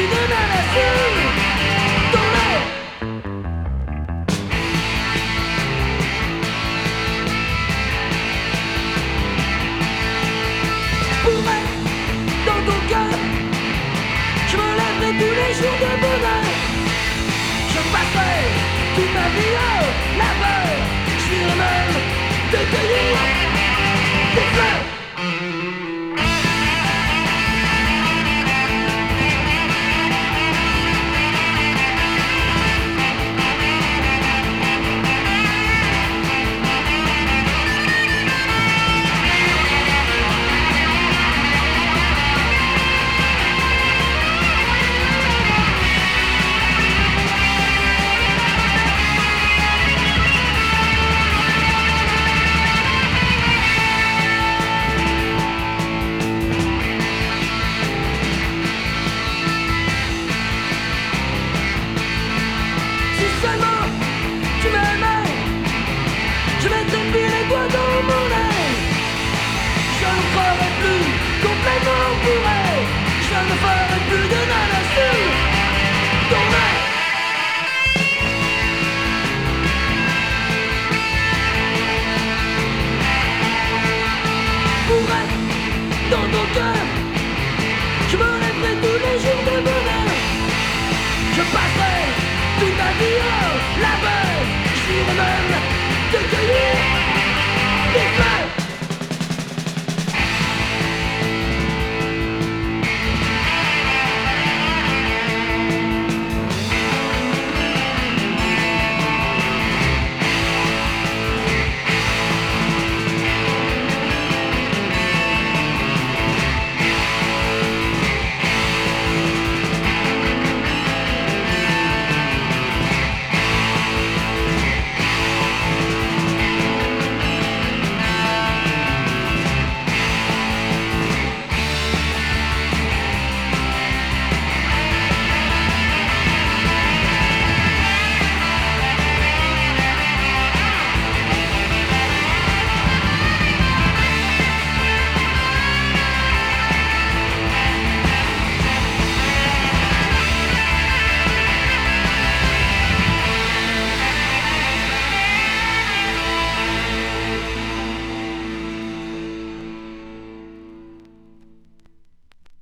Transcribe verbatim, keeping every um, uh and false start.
d'une nation dans l'air. Pour être dans ton cœur, je me lèverai tous les jours de bonheur. Je passerai toute ma vie au laveur. Je dirai même de cueillir des fleurs. Je ne ferai plus de